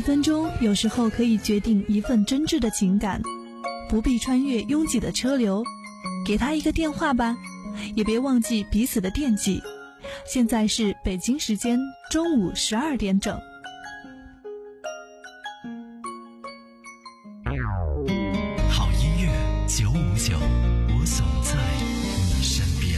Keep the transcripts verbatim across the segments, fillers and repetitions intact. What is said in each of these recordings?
分钟有时候可以决定一份真挚的情感，不必穿越拥挤的车流，给他一个电话吧，也别忘记彼此的惦记。现在是北京时间中午十二点整。 好音乐九五九，我总在你身边。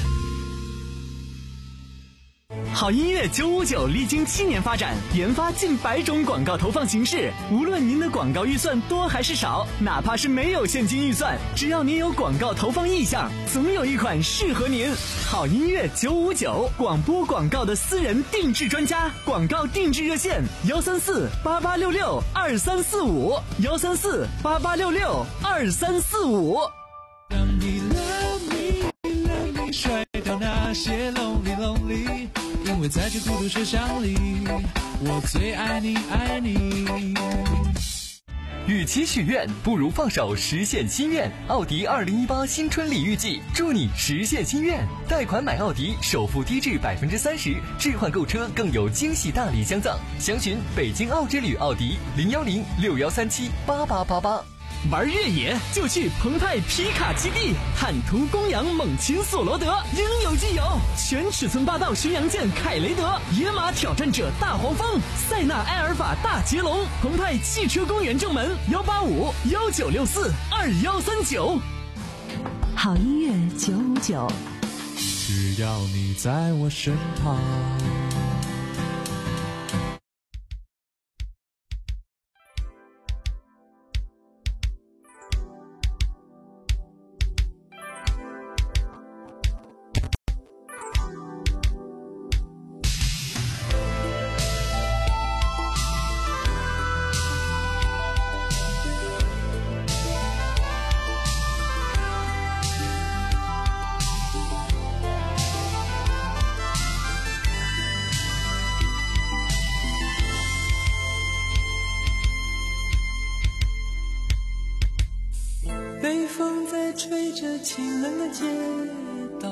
好音乐九五九历经七年发展，研发近百种广告投放形式。无论您的广告预算多还是少，哪怕是没有现金预算，只要您有广告投放意向，总有一款适合您。好音乐九五九，广播广告的私人定制专家，广告定制热线幺三四八八六六二三四五幺三四八八六六二三四五。 让你 love me love me 甩掉那些 lonely lonely， 因为在这孤独车厢里，我最爱你爱你。 与其许愿，不如放手实现心愿。奥迪二零一八新春礼遇季，祝你实现心愿。贷款买奥迪，首付低至百分之三十，置换购车更有惊喜大礼相赠。详询北京奥之旅奥迪零幺零六幺三七八八八八。 玩越野就去澎湃皮卡基地，坦途公羊猛禽索罗德，应有尽有。全尺寸霸道巡洋舰凯雷德，野马挑战者大黄蜂，塞纳埃尔法大捷龙。澎湃汽车公园正门幺八五幺九六四二幺三九。 好音乐九五九， 只要你在我身旁。 北风在吹着清冷的街道，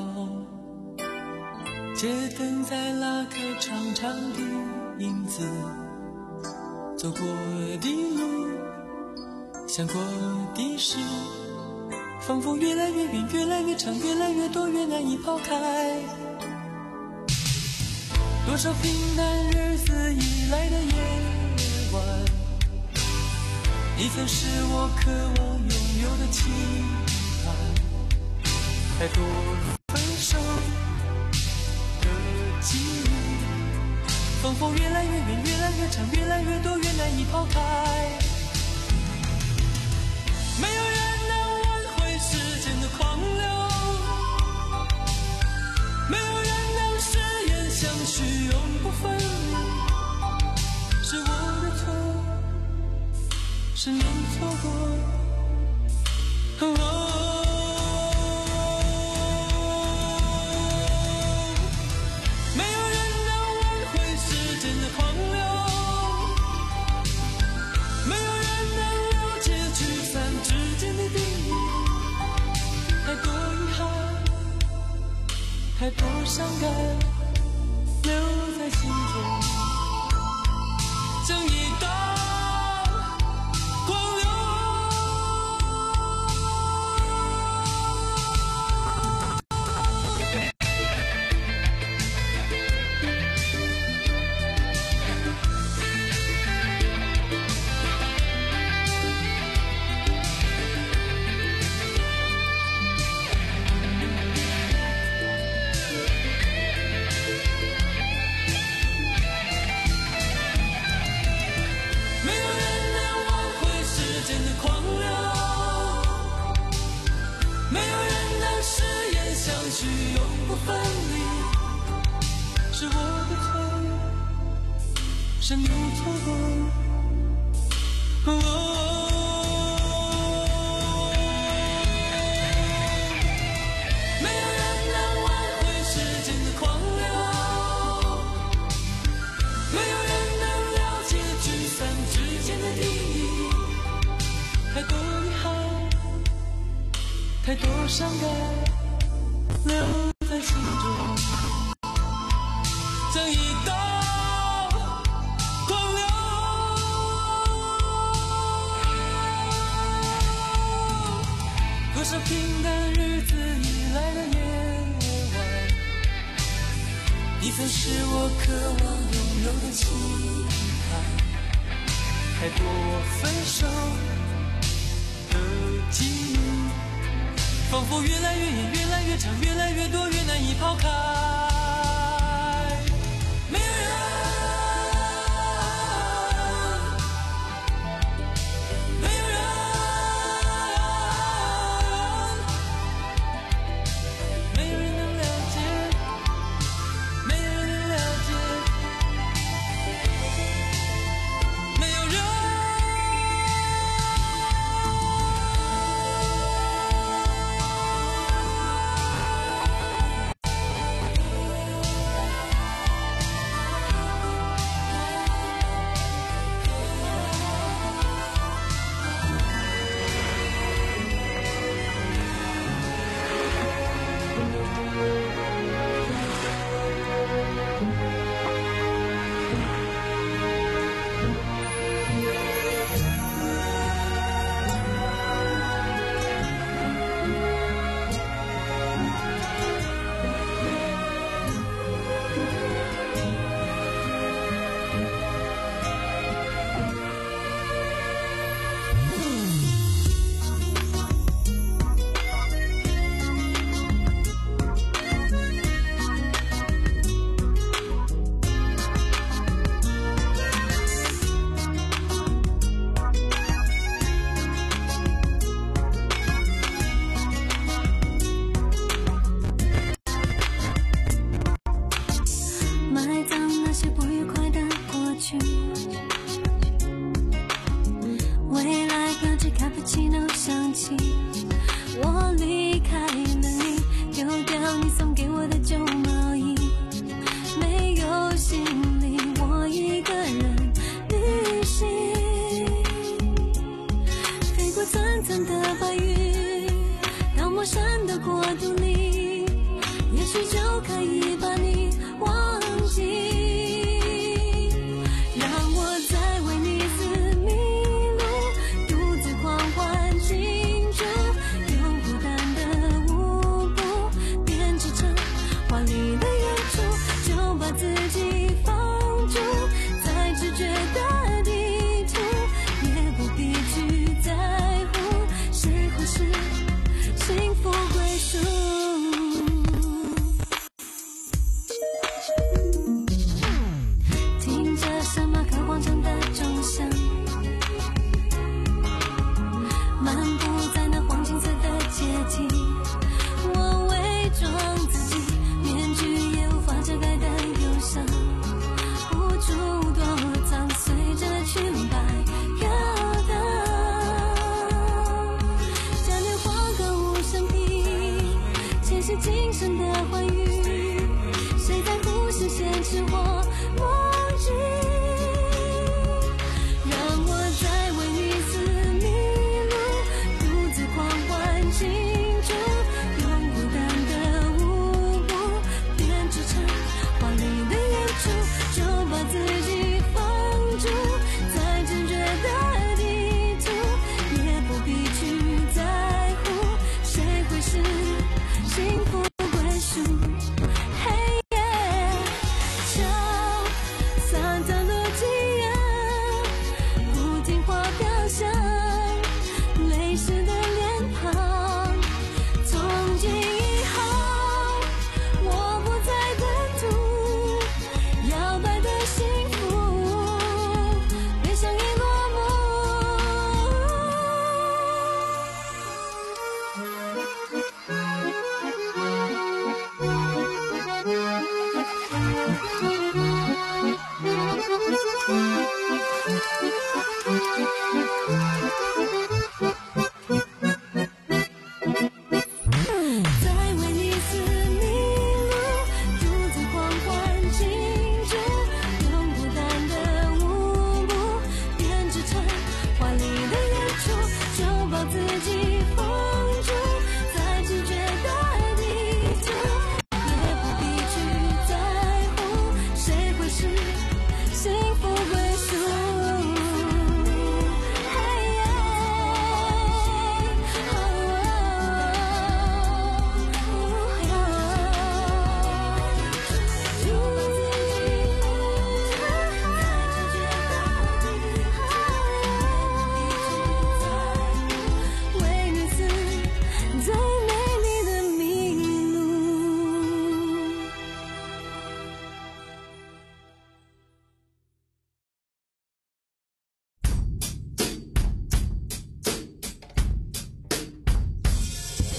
街灯在拉开长长的影子，走过的路，想过的事，仿佛越来越远，越来越长，越来越多，越难以抛开。多少平淡日子以来的夜晚，你曾是我渴望拥有的期盼，太多分手的记忆，仿佛越来越远，越来越长，越来越多，越难以抛开。没有人能挽回时间的狂流，没有人能誓言相许永不分离，是我的错，是你错过。哦，没有人能挽回时间的狂流，没有人能了解聚散之间的定义，太多遗憾，太多伤感留在心中，正一道狂流。是我的错，是你错过。哦，没有人能挽回时间的狂流，没有人能了解聚散之间的定义，太多遗憾，太多伤感留在心中。正一道狂流。 少平淡日子以来的夜晚，你曾是我渴望拥有的期盼。太多分手的记忆，仿佛越来越远，越来越长，越来越多，越难以抛开。没有人，没有人，没有人能了解，没有人能了解，没有人。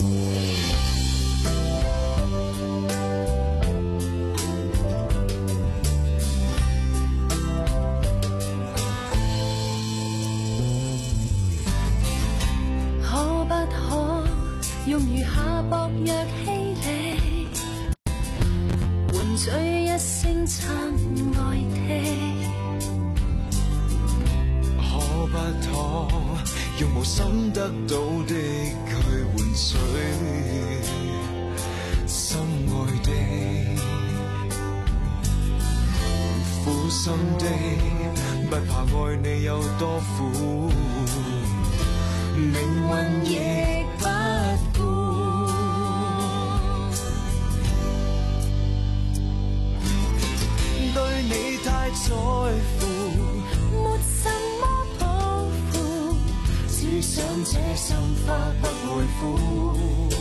用餘下薄弱氣力，換取一聲親愛的。 可不可用無心得到的去換取心愛的，苦心的，不怕愛你有多苦，命運亦不對你太在乎， 沒什麼抱負，只想這心花不會枯。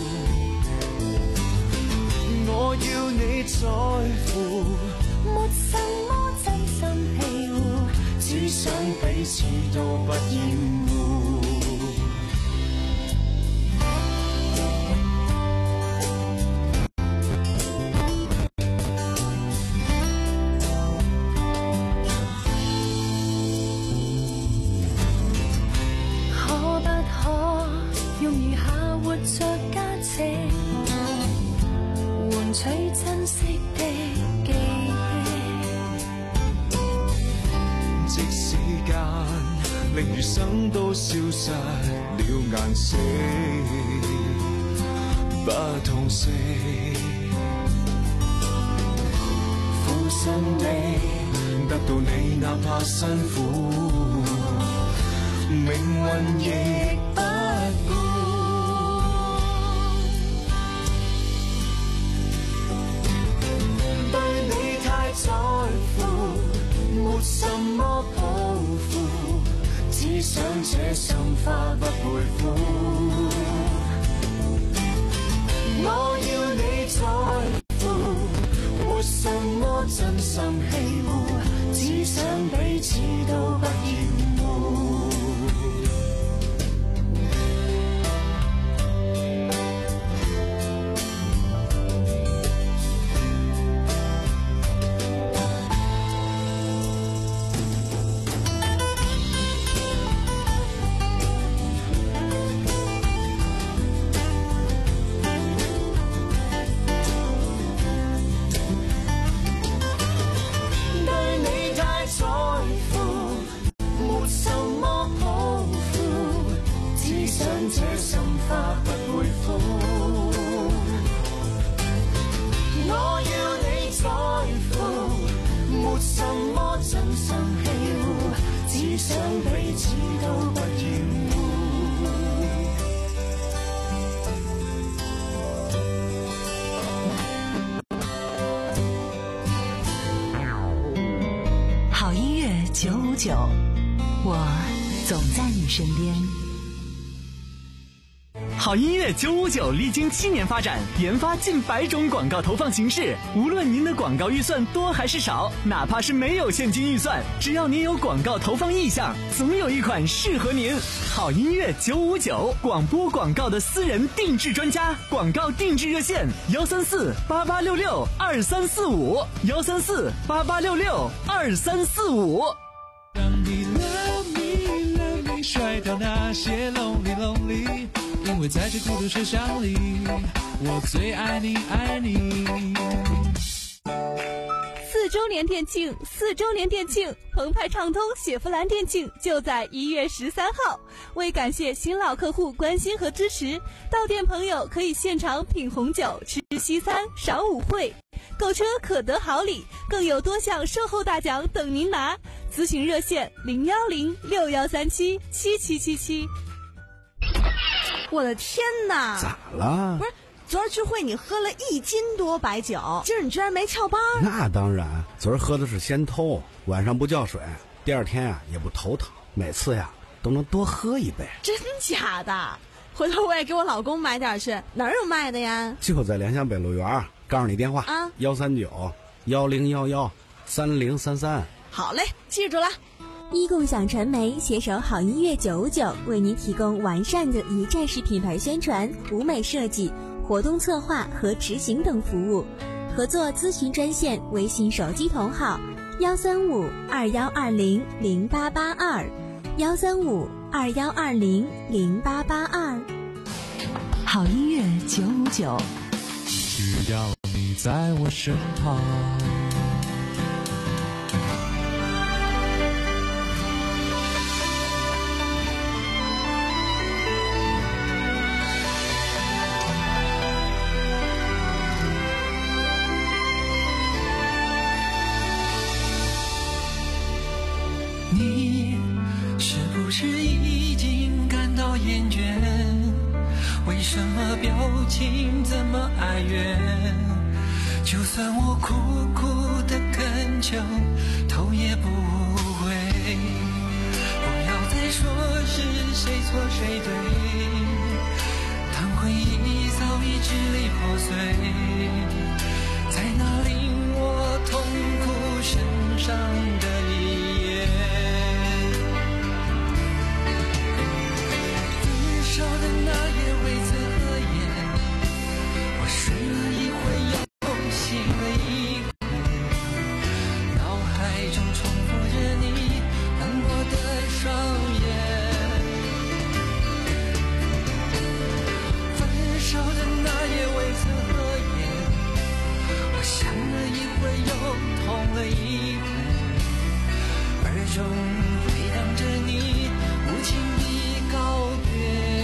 我要你在乎， 沒什麼真心庇護， 只想彼此都不厭惡。 取珍惜的記憶， 即時間令餘生都消失了顏色，不痛惜，苦心的得到你哪怕辛苦，命運亦不顧。在乎沒什麼抱負，只想這心花不會枯。我要你在乎，沒什麼真心庇護，只想彼此都不厭惡。 好音乐九五九，我总在你身边。 好音乐九五九历经七年发展，研发近百种广告投放形式。无论您的广告预算多还是少，哪怕是没有现金预算，只要您有广告投放意向，总有一款适合您。好音乐九五九，广播广告的私人定制专家，广告定制热线：幺三四八八六六二三四五，幺三四八八六六二三四五。 让你 love me love me 甩掉那些 lonely lonely。因为在这孤独车厢里，我最爱你爱你。 四周年店庆，四周年店庆，澎湃畅通雪佛兰店庆就在一月十三号。为感谢新老客户关心和支持，到店朋友可以现场品红酒、吃西餐、赏舞会，购车可得好礼，更有多项售后大奖等您拿。咨询热线零幺零六幺三七七七七七。 我的天哪！ 咋了？ 不是，昨儿聚会你喝了一斤多白酒，今儿你居然没翘班？ 那当然，昨儿喝的是仙偷，晚上不叫水，第二天啊也不头疼，每次呀都能多喝一杯。 真假的？回头我也给我老公买点去，哪儿有卖的呀？ 就在联想北路园，告诉你电话啊， 幺三九幺零幺幺三零三三。 好嘞，记住了。 一共享传媒携手好音乐九五九，为您提供完善的一站式品牌宣传、舞美设计、活动策划和执行等服务。合作咨询专线：微信手机同号幺三五二幺二零零八八二幺三五二幺二零零八八二。 好音乐九五九， 只要你在我身旁。 你是不是已经感到厌倦？为什么表情这么哀怨？就算我苦苦的恳求，头也不回。不要再说是谁错谁对，当回忆早已支离破碎，在那令我痛苦身上的一夜。分手的那夜未曾合眼，我睡了一回又醒了一回，脑海中重复着你冷漠的双眼。分手的那夜未曾合眼，我想了一回又痛了一回，耳中回荡着你无情的告别。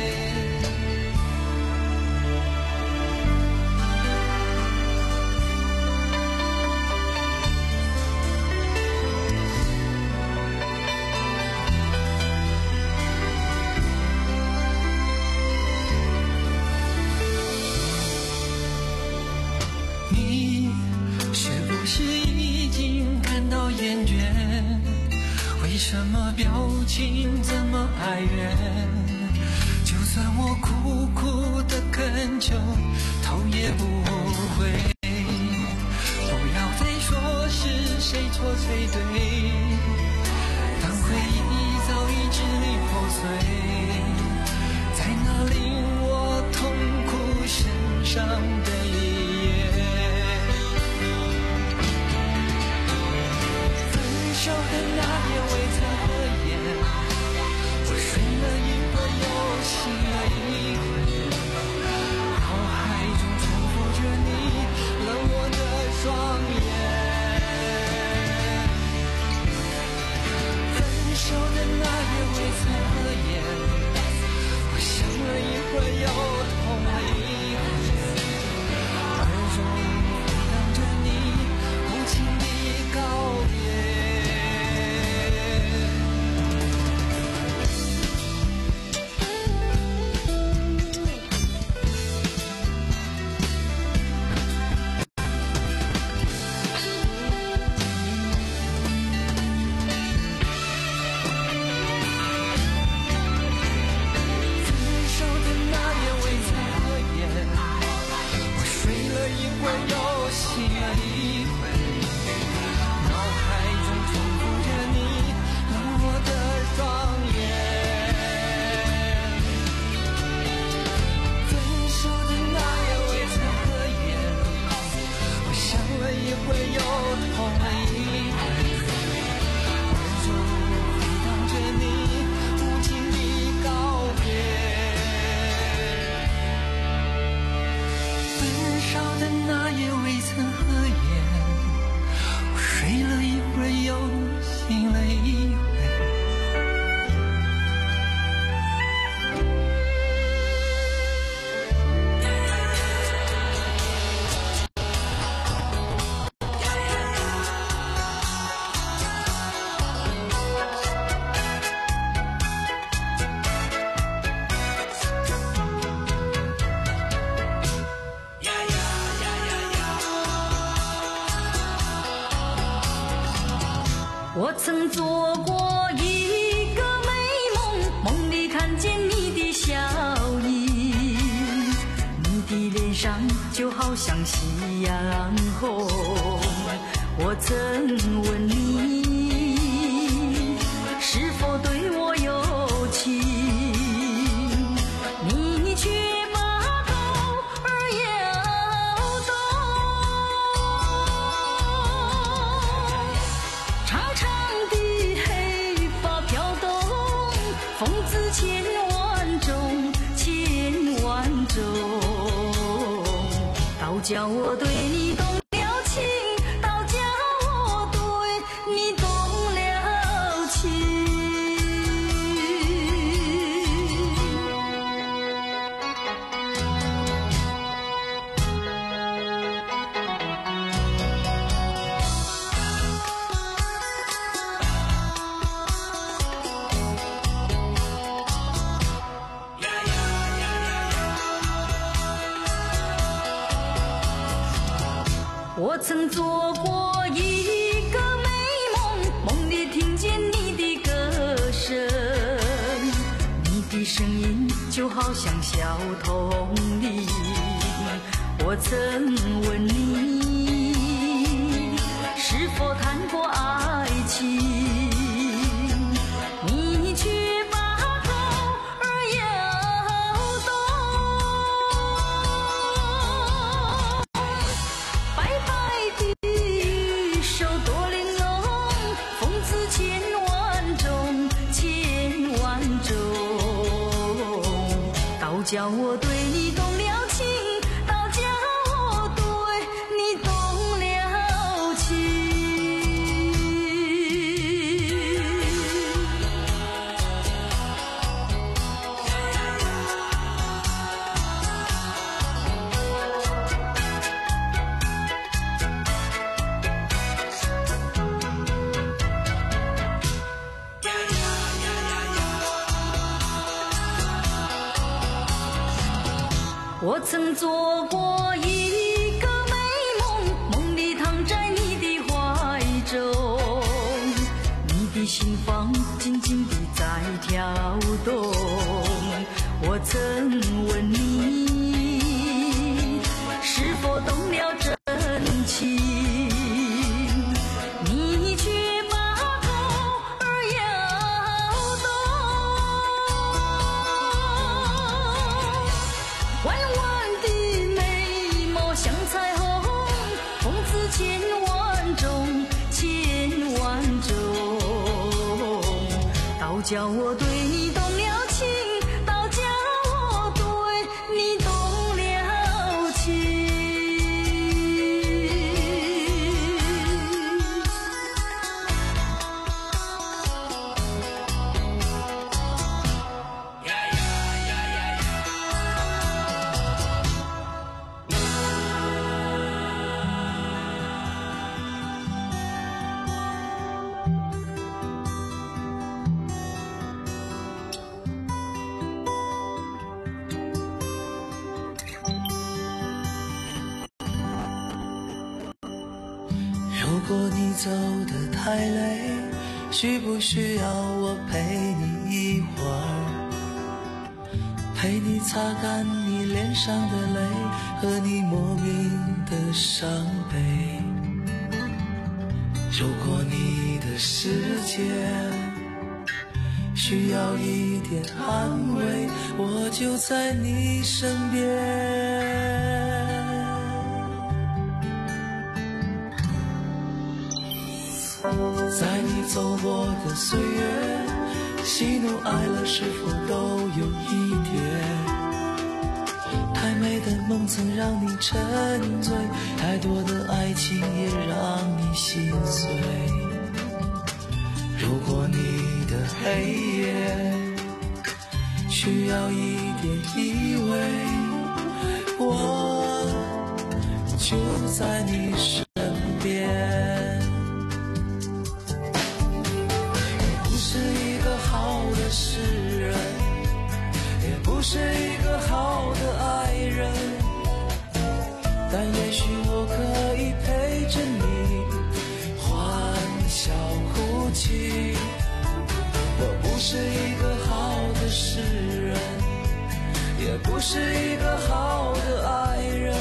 你是不是已经感到厌倦？为什么表情这么哀怨？就算我苦苦的恳求，头也不回。不要再说是谁错谁对，当回忆早已支离破碎，在那令我痛苦身上的一夜。分手的那夜未曾合眼，我睡了一会又醒了一回，脑海中重复着你冷漠的双眼。分手的那夜未曾合眼，我想了一会又痛了一回，耳中回荡着你无情的告别。 我曾做过一个美梦，梦里看见你的笑意，你的脸上就好像夕阳红。我曾问你， 是否对我有情？你却把头儿摇动，长长的黑发飘动，风姿千万种，千万种，倒叫我对你动了情，倒叫我对你动了情。我曾做过一个美梦，梦里听见你的歌声，你的声音就好像小童铃。我曾问你是否谈过爱情，你却把头儿摇动，白白的手多玲珑，风姿千万种，千万种，倒叫我对你动了情，倒叫我对你动了情。我曾做过一个美梦，梦里躺在你的怀中，你的心房紧紧地在跳动。我曾问你是否动了真情，你却把头儿摇动，弯弯的眉毛像彩虹，风姿千万种，千万种，倒叫我对你动了情，倒叫我对你动了情。 如果你走得太累，需不需要我陪你一会儿？陪你擦干你脸上的泪和你莫名的伤悲。如果你的世界需要一点安慰，我就在你身边。在你走过的岁月，喜怒哀乐是否都有一点？太美的梦曾让你沉醉，太多的爱情也让你心碎。如果你的黑夜需要一点依偎，我就在你身边。诗人，也不是一个好的爱人，但也许我可以陪着你欢笑哭泣。我不是一个好的诗人，也不是一个好的爱人，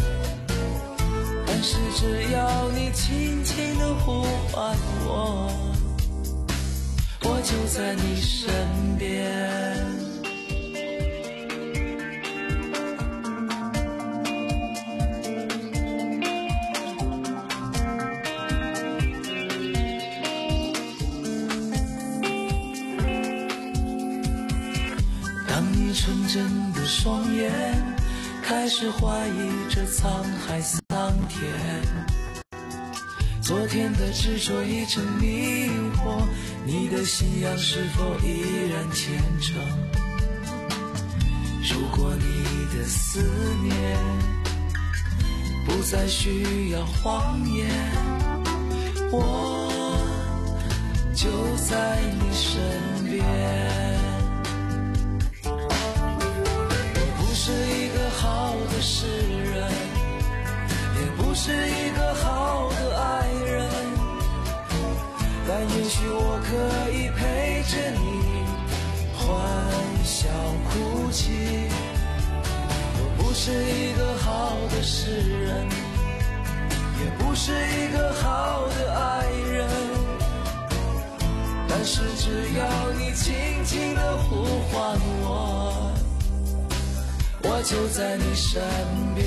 但是只要你轻轻地呼唤我，我就在你身边。当你纯真的双眼开始怀疑这沧海桑田，昨天的执着已成迷惑，你的信仰是否依然虔诚？如果你的思念不再需要谎言，我就在你身边。我不是一个好的诗人，也不是一个好的爱人，但也许我可以陪着你欢笑哭泣。我不是一个好的诗人，也不是一个好的爱人，但是只要你轻轻地呼唤我，我就在你身边。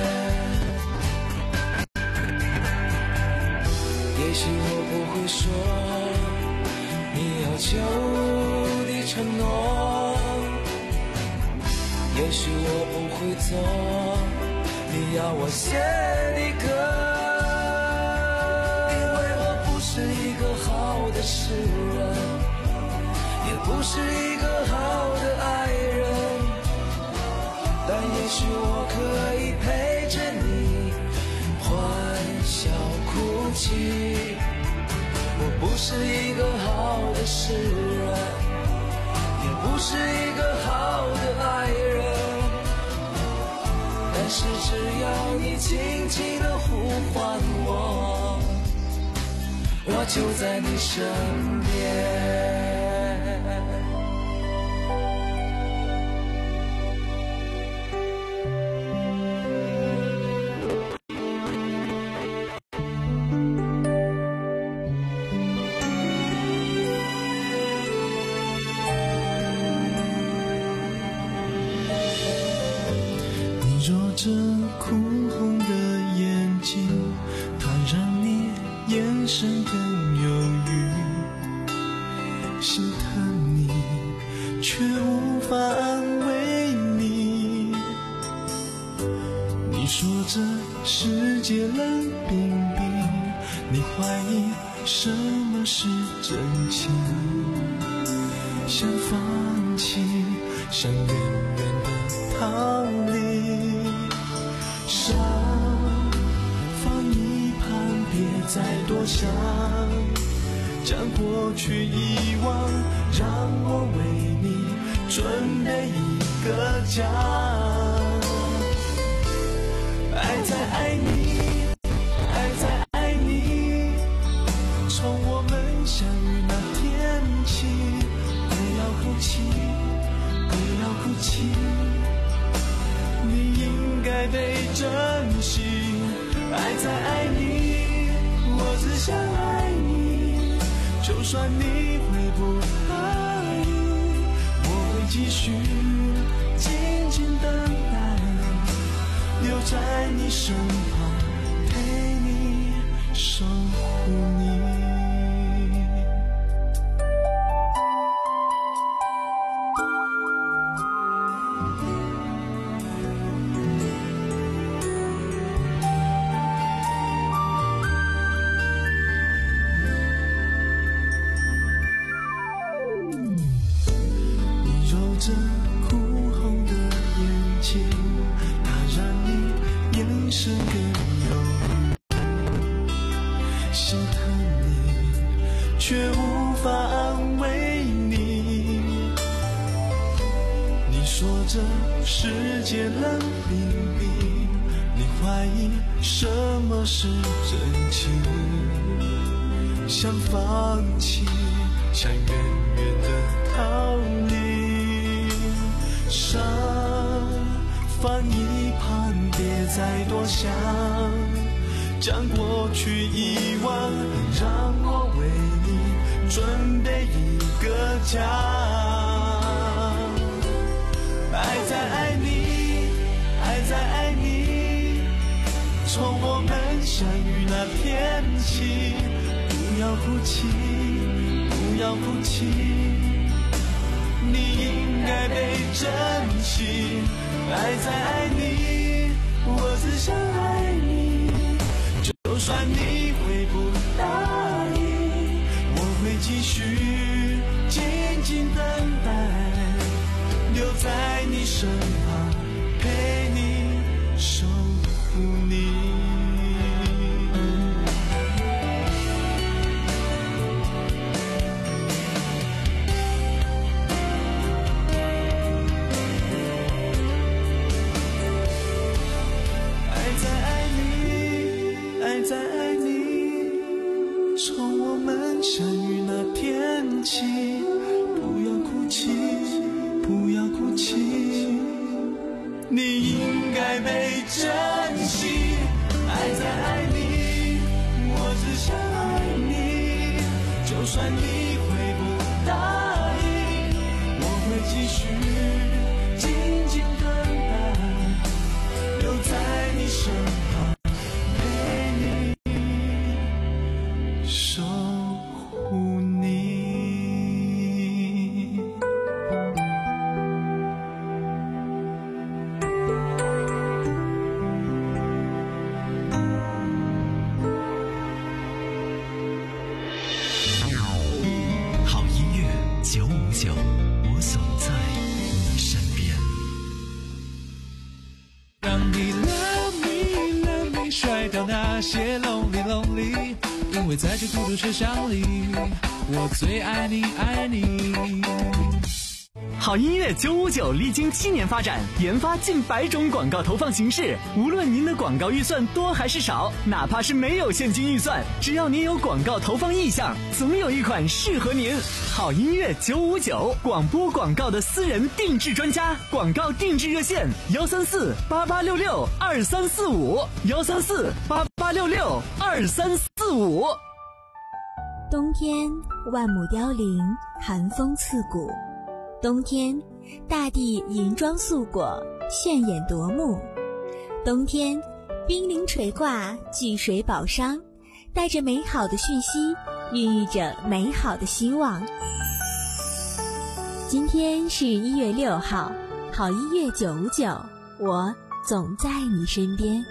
也许我不会说你要求的承诺，也许我不会做你要我写的歌，因为我不是一个好的诗人，也不是一个好的爱人，但也许我可以陪着你欢笑哭泣。我不是一个好的诗人，也不是一个好的爱人，但是只要你轻轻地呼唤我，我就在你身边。 若这哭红的眼睛，它让你眼神更忧郁，心疼你却无法安慰你。你说这世界冷冰冰，你怀疑什么是真情，想放弃，想远远的逃离。伤放一旁，别再多想，将过去遗忘，让我为你准备一个家。爱在爱你，爱在爱你，从我们相遇那天起，不要哭泣，不要哭泣，你应该被珍惜。爱在爱你，我只想爱你，就算你会不爱，我会继续静静等待，留在你身旁，陪你守护你。这哭红的眼睛，它让你眼神更忧郁，心疼你却无法安慰你。你说这世界冷冰冰，你怀疑什么是真情，想放弃，想远远的逃离。伤放一旁，别再多想，将过去遗忘，让我为你准备一个家。爱在爱你，爱在爱你，从我们相遇那天起，不要哭泣，不要哭泣，你应该被珍惜。爱在爱你，我只想爱你，就算你会不答应，我会继续静静等待，留在你身旁，陪你守护你。在爱你，从我们相遇那天起，不要哭泣，不要哭泣，你应该被珍惜。爱在爱你，我只想爱你，就算你会不答应，我会继续静静等待，留在你身旁，守护你。 好音乐九五九，我总在你身边。 让你 love me love me 甩掉那些 lonely lonely，因为在这孤独车厢里，我最爱你爱你。 好音乐九五九历经七年发展，研发近百种广告投放形式。无论您的广告预算多还是少，哪怕是没有现金预算，只要您有广告投放意向，总有一款适合您。好音乐九五九，广播广告的私人定制专家，广告定制热线：幺三四八八六六二三四五，幺三四八八六六二三四五。 冬天万木凋零，寒风刺骨。冬天大地银装素裹，炫眼夺目。冬天冰凌垂挂，聚水宝商，带着美好的讯息，孕育着美好的希望。今天是一月六号，好音乐九五九，我总在你身边。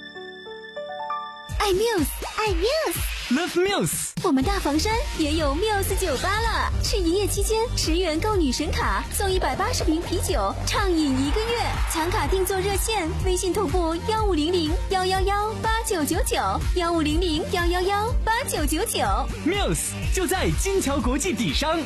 爱 Muse， 爱 Muse，Love Muse。 我们大房山也有 Muse 酒吧了，是营业期间十元购女神卡，送一百八十瓶啤酒，畅饮一个月。抢卡定做热线，微信同步幺五零零幺幺幺八九九九，幺五零零幺幺幺八九九九。 Muse 就在金桥国际底商。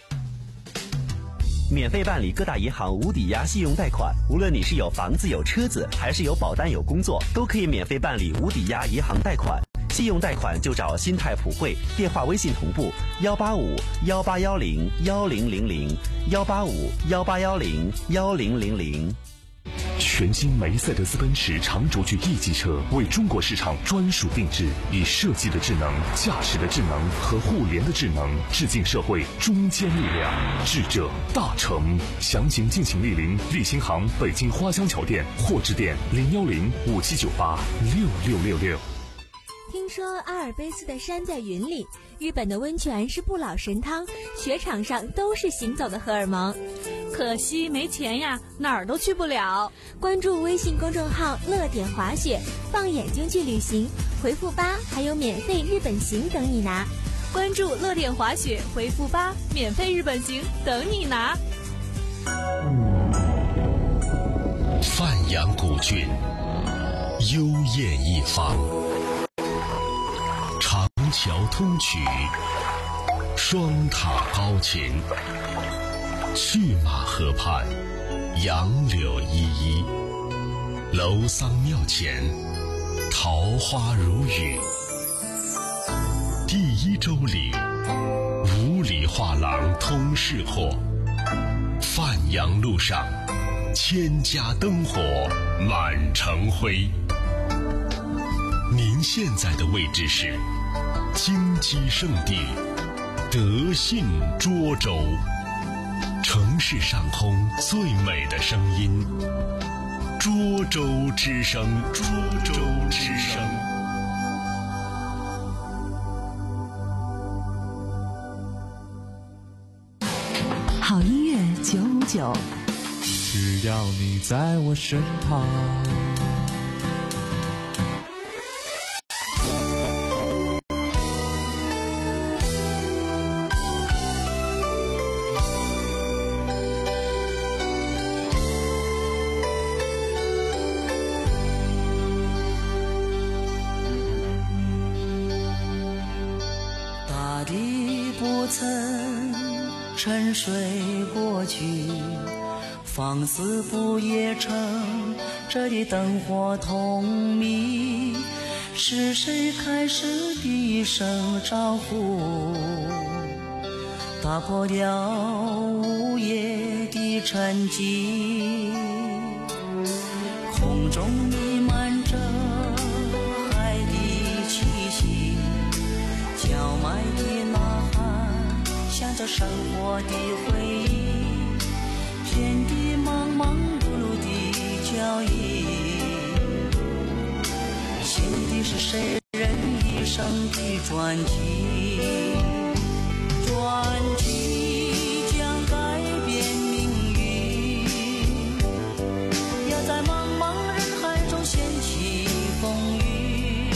免费办理各大银行无抵押信用贷款，无论你是有房子有车子，还是有保单有工作，都可以免费办理无抵押银行贷款。信用贷款就找新泰普惠，电话微信同步幺八五幺八幺零幺零零零幺八五幺八幺零幺零零零。 全新梅赛德斯奔驰长轴距 E 级车为中国市场专属定制，以设计的智能、驾驶的智能和互联的智能，致敬社会中坚力量，智者大成。详情敬请莅临立新行北京花乡桥店或致电零幺零五七九八六六六六。 听说阿尔卑斯的山在云里，日本的温泉是不老神汤，雪场上都是行走的荷尔蒙。 可惜没钱呀，哪儿都去不了。 关注微信公众号乐点滑雪，放眼睛去旅行，回复八还有免费日本行等你拿。 关注乐点滑雪，回复八，免费日本行等你拿。 范阳古郡，幽艳一方，长桥通衢，双塔高擎，去马河畔，杨柳依依，楼桑庙前，桃花如雨。第一周里，五里画廊通市货，范阳路上，千家灯火满城辉。您现在的位置是京畿圣地德信涿州，城市上空最美的声音。涿州之声，涿州之声。 好音乐九五九， 只要你在我身旁。 大地不曾沉睡过去，放肆不夜城，这里灯火通明。是谁开始低声招呼，打破了午夜的沉寂？空中弥漫着海的气息，叫卖的呐喊响着生活的回忆，天地忙忙碌碌的脚印，写的是谁人一生的传奇，传奇将改变命运，要在茫茫人海中掀起风雨，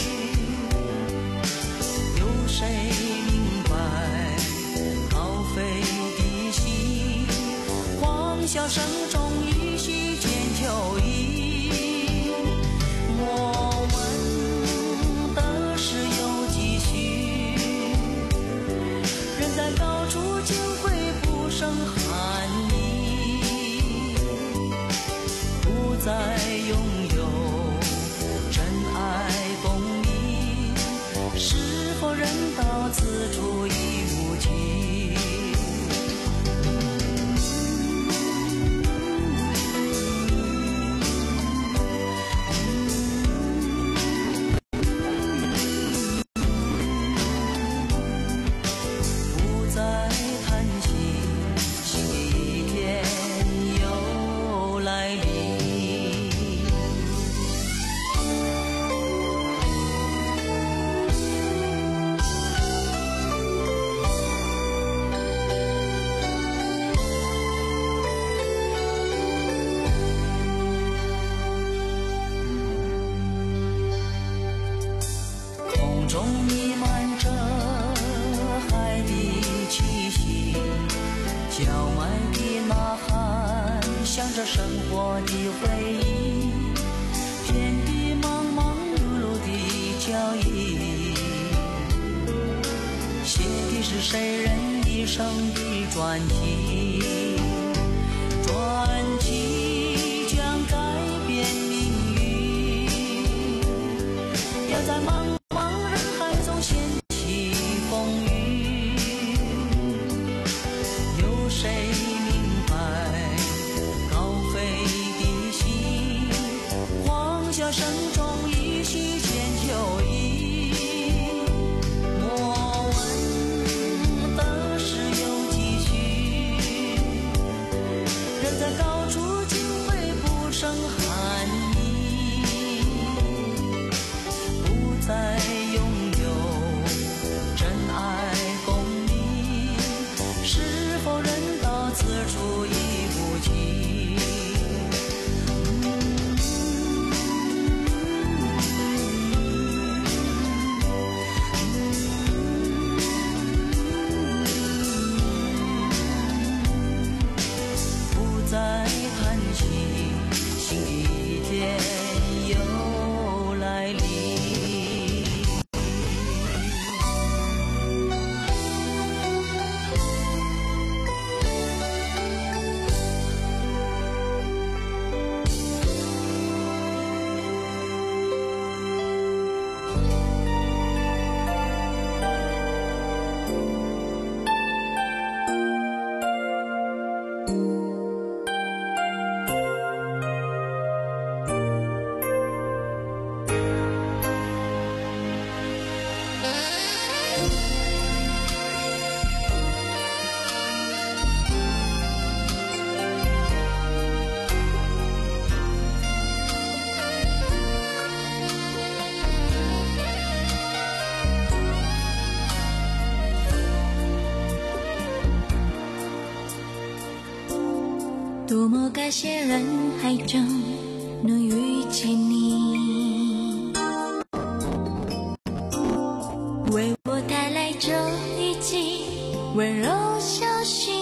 有谁明白高飞的心，狂笑声中依稀见秋意，我们的事有几许，人在高处竟会不胜寒意，不再拥有真爱功名，是否人到此处已无情？不再叹息，新的一天又来临。空中弥漫着海的气息，叫卖的呐喊响着生活的回忆，天地忙忙碌碌的脚印，写的是谁人一生的传奇，传奇将改变命运，要在茫茫人海中掀起风雨，有谁明白高飞的心，狂笑声中依稀见秋意，莫问的事有几许，人在高处竟会不胜寒意，不再拥有真爱功名，是否人到此处已无情？ 多么感谢人海中能遇见你，为我带来这一季温柔消息。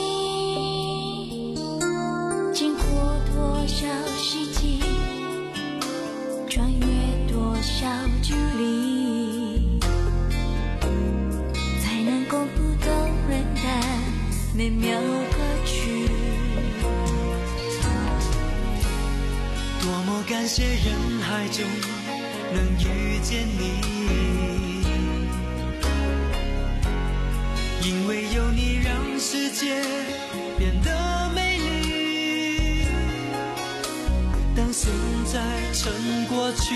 经过多少世纪，穿越多少距离，才能够不动人的美妙歌曲。 多么感谢人海中能遇见你，因为有你让世界变得美丽。当现在成过去，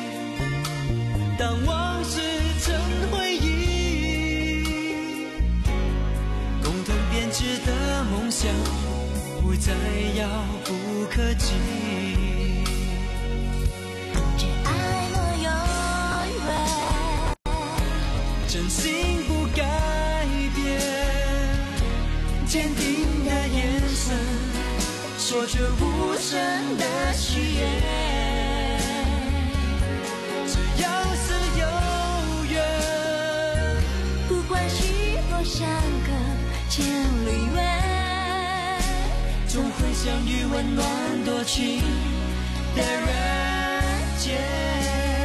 当往事成回忆，共同编织的梦想不再遥不可及。真心不改变，坚定的眼神，说着无声的誓言。只要是有缘， 不管是否相隔千里远， 总会相遇温暖多情的人间。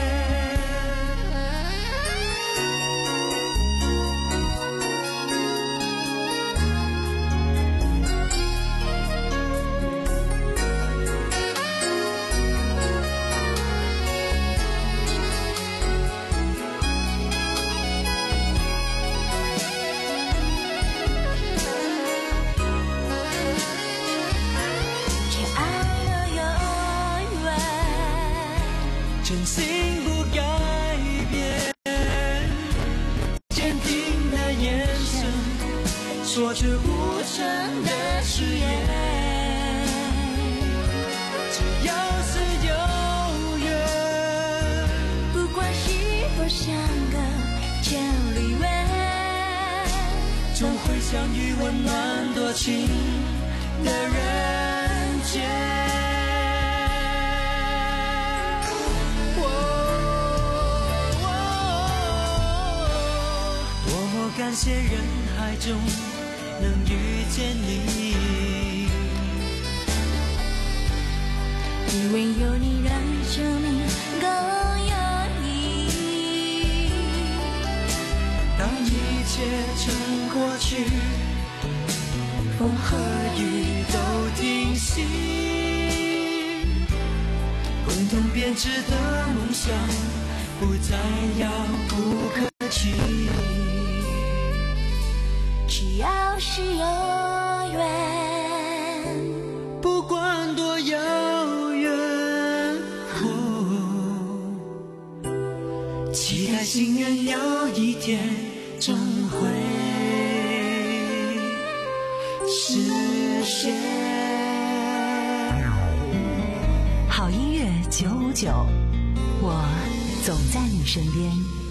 真心不改变，坚定的眼神，说着无声的誓言。只要是有缘， 不管是否相隔千里远， 总会相遇温暖多情的人间。感谢人海中能遇见你， 因为有你让生命更有意义。 当一切成过去，风和雨都停息，共同编织的梦想不再遥不可及。 只要是有缘， 不管多遥远，哦，期待心愿有一天终会实现。 好音乐九五九，我总在你身边。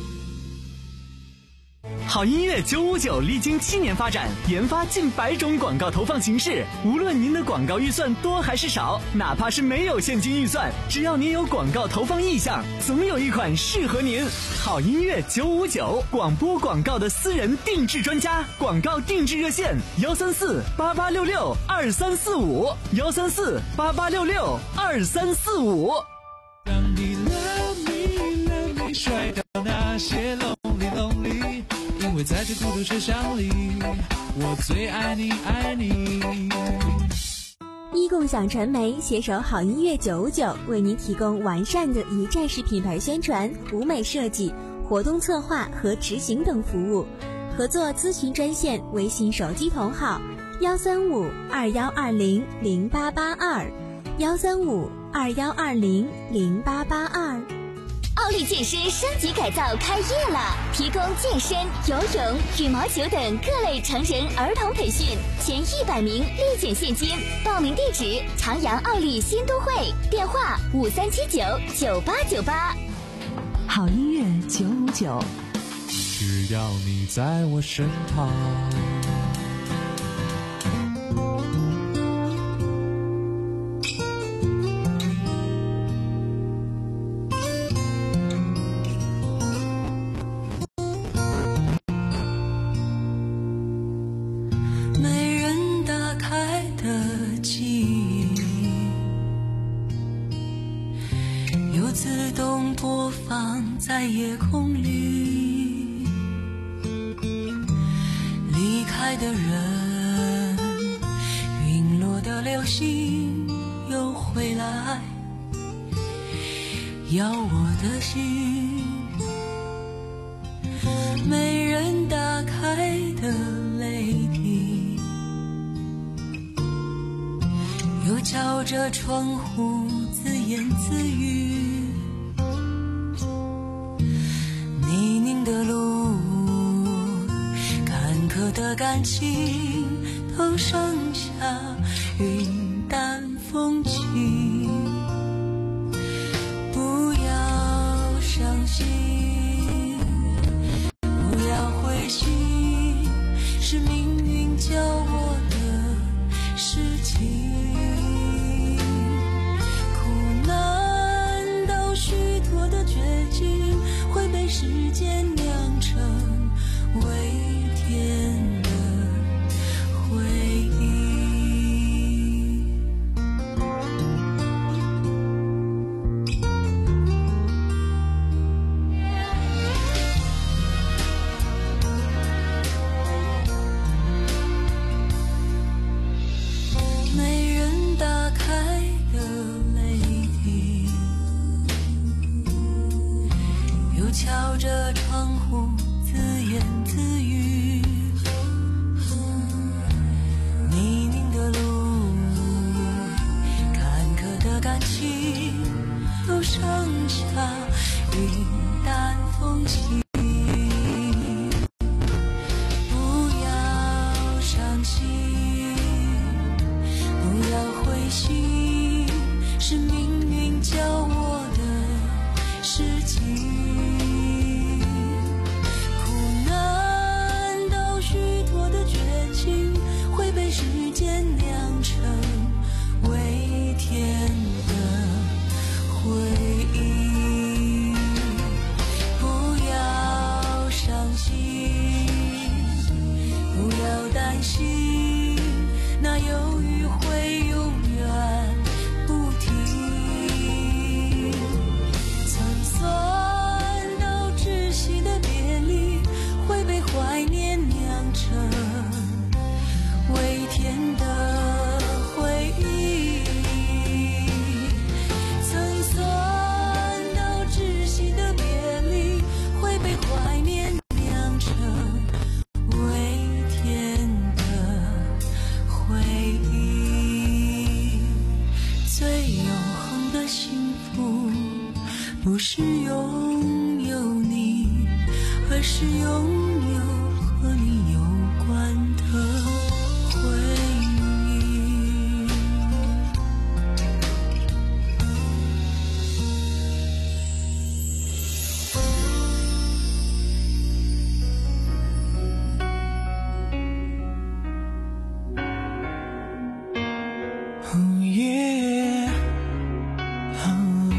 好音乐九五九历经七年发展，研发近百种广告投放形式。无论您的广告预算多还是少，哪怕是没有现金预算，只要您有广告投放意向，总有一款适合您。好音乐九五九，广播广告的私人定制专家，广告定制热线：幺三四八八六六二三四五，幺三四八八六六二三四五。 让你 love me love me 甩掉那些 lonely lonely。因为在这孤独车厢里，我最爱你爱你。 一共享传媒携手好音乐九五九，为您提供完善的一站式品牌宣传、舞美设计、活动策划和执行等服务。合作咨询专线：微信手机同号幺三五二幺二零零八八二，幺三五二幺二零零八八二。 奥利健身升级改造开业了，提供健身、游泳、羽毛球等各类成人儿童培训，前一百名立减现金。报名地址：长阳奥利新都会，电话五三七九九八九八。 好音乐九五九， 只要你在我身旁。 自动播放在夜空里。离开的人，陨落的流星又回来，要我的心，没人打开的泪滴，又敲着窗户自言自语。泥泞的路，坎坷的感情，都剩下云淡风轻。不要伤心，不要灰心，是命运教我的事情。苦难到许多的绝境，会被时间酿成微甜的回忆。没人打开的泪滴，又敲着窗户自言自语。泥泞的路，坎坷的感情，都剩下云淡风轻。不要伤心，不要灰心，是命运教我的事情。苦难到许多的绝境，会被时间酿成微甜的回忆。不要伤心，不要担心，那忧郁会永远不停。曾算到窒息的别离，会被怀念酿成微甜的回忆。曾算到窒息的别离，会被怀念酿成微甜的回忆。最永恒的幸福，不是拥有你，而是拥有和你有关的回忆。Oh yeah, oh.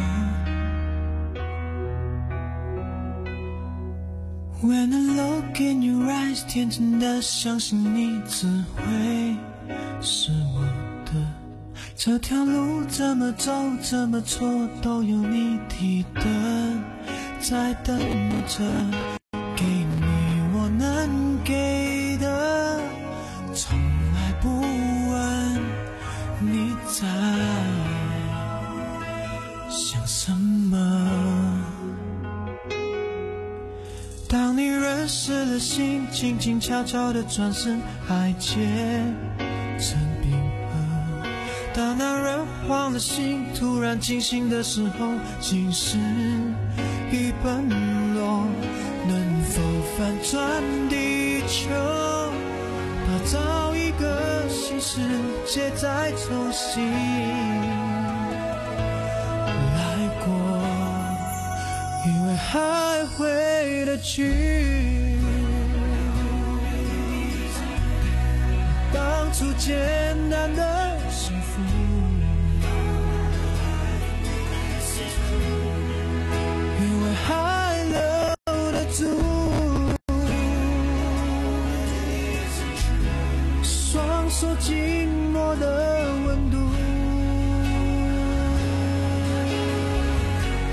When I look in your eyes， 天真的相信你只会是我的。这条路怎么走，怎么错，都有你提灯在等着，给你我能给的，从来不问你在想什么。当你认识了心，静静悄悄地转身，爱结成冰河。当那人慌了心，突然惊醒的时候，竟是已奔落。能否反转地球，打造一个新世界，再重新来过？以为还回得去，当初简单的幸福，以为还留得住，双手紧握的温度。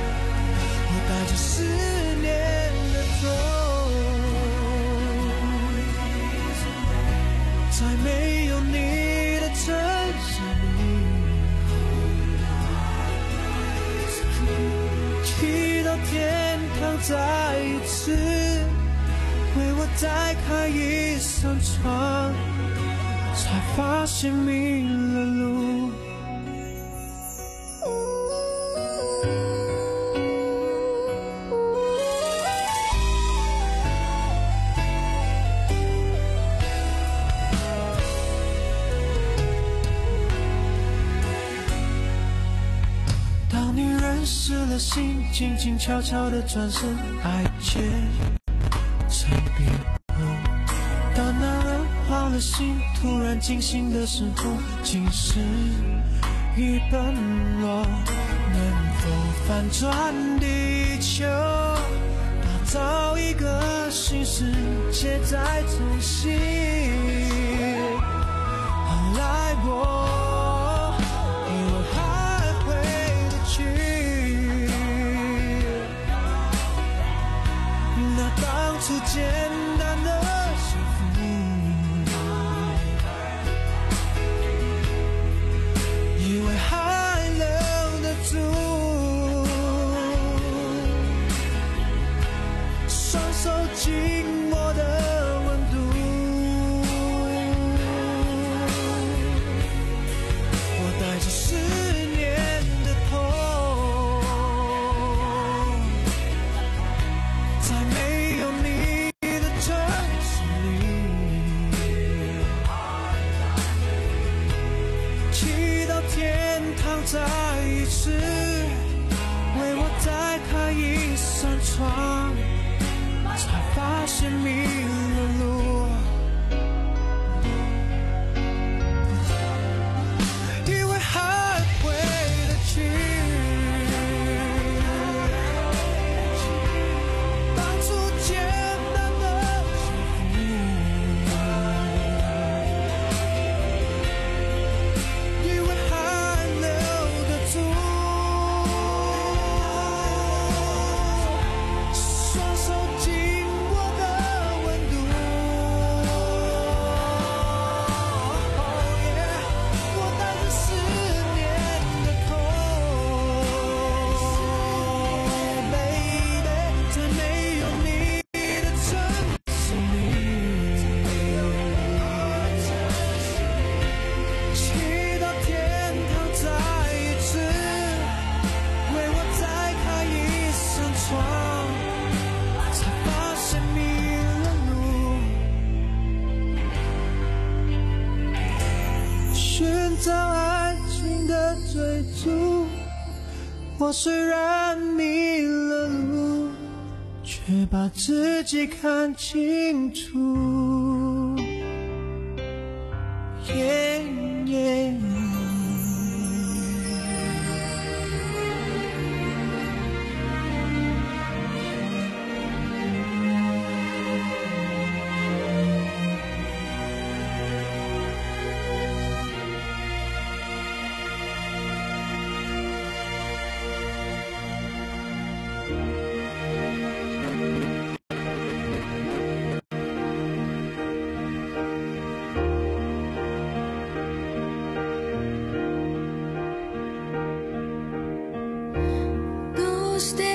堂再一次为我打开一扇窗，才发现迷了路。当你认识了心，静静悄悄地转身，爱渐成冰河。当男人花了心，突然惊醒的时候，竟事已奔落。能否反转地球，打造一个新世界再重新？后来我以为还回得去，那当初简单的幸福，以为还留得住，双手紧握的温度，我带着思念的痛，在没有你的城市里，祈祷天堂再一次为我打开一扇窗，才发现迷了路。以为还回得去，当初简单的幸福，以为还留得住，双手紧握的温度，我带着思念的痛 ，baby， 在没有你的城市里，祈祷天堂再一次为我打开一扇窗，才发现迷了路。寻找爱情的追逐，我虽然迷了路，却把自己看清楚。Yeah, yeah. どうして